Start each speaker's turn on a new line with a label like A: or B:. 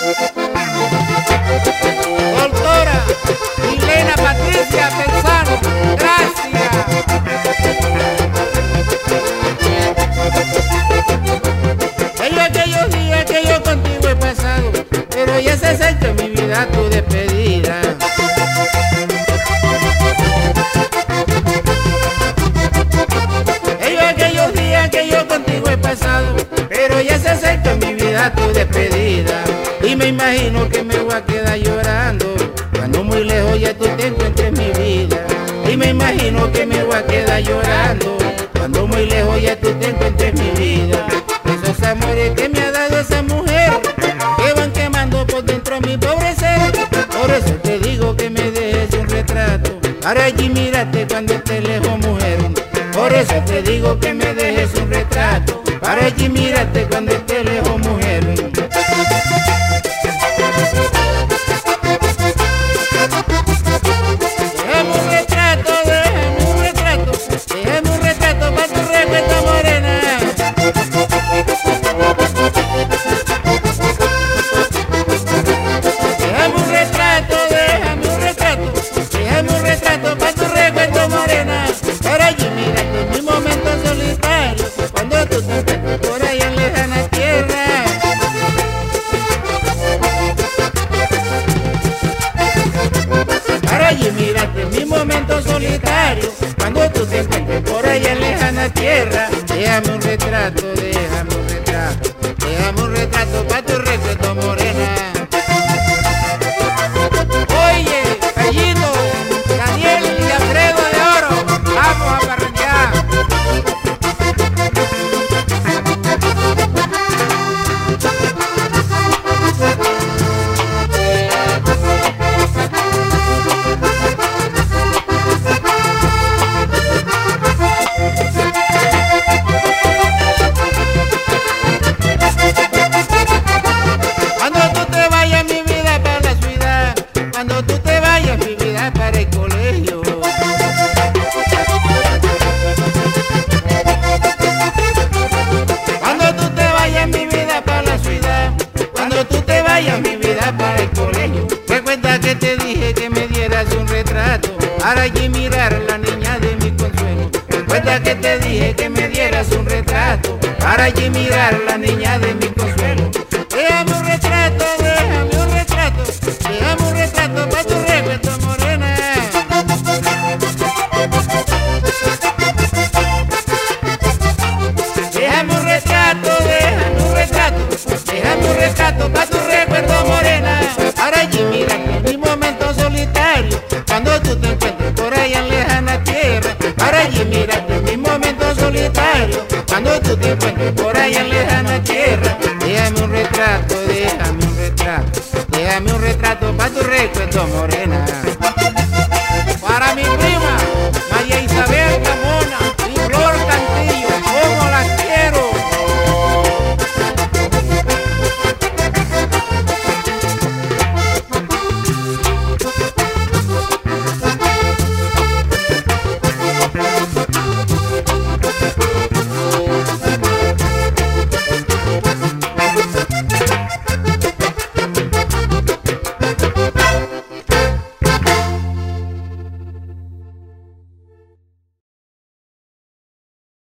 A: Doctora Milena Patricia Penzano, gracias. Aquellos días que yo contigo he pasado, pero ya se acerca en mi vida tu despedida. Aquellos días que yo contigo he pasado, pero ya se acerca en mi vida tu despedida. Y me imagino que me voy a quedar llorando cuando muy lejos ya tú te encuentres en mi vida. Y me imagino que me voy a quedar llorando cuando muy lejos ya tú te encuentres en mi vida. Esos amores que me ha dado esa mujer, que van quemando por dentro mi pobre ser. Por eso te digo que me dejes un retrato para allí mirarte cuando estés lejos, mujer. Por eso te digo que me dejes un retrato para allí mirarte cuando estés lejos, mujer. Déjame un retrato, déjame un retrato, déjame un retrato para tu recuerdo, morena. Déjame un retrato, déjame un retrato, déjame un retrato para tu recuerdo, morena. Para allí mirarte en mi momento solitario, cuando tú te encuentres por allá en lejana tierra. Para allí mirarte en mi momento solitario, cuando tú te encuentres por allá en lejana tierra. Déjame un retrato, déjame un retrato, déjame un retrato para tu recuerdo, morena. Oye, Gallito, Daniel y Alfredo de Oro, vamos a parrandear. Cuando tú te vayas, mi vida, para la ciudad, cuando tú te vayas, mi vida, para el colegio. Cuando tú te vayas, mi vida, para la ciudad, cuando tú te vayas, mi vida, para el colegio. Recuerda que te dije que me dieras un retrato para allí mirar a la niña de mi consuelo. Recuerda que te dije que me dieras un retrato para allí mirar a la niña de mi consuelo. Déjame un retrato, déjame un retrato, déjame un retrato para tu recuerdo, morena. Déjame un retrato, déjame un retrato, déjame un retrato para tu recuerdo, morena. Para allí mirarte en mi momento solitario, cuando tú te encuentres por allá en lejana tierra. Para allí mirarte en mi momento solitario, cuando tú te encuentres por allá en lejana tierra. Déjame un retrato, déjame un retrato, déjame un retrato para tu recuerdo, morena.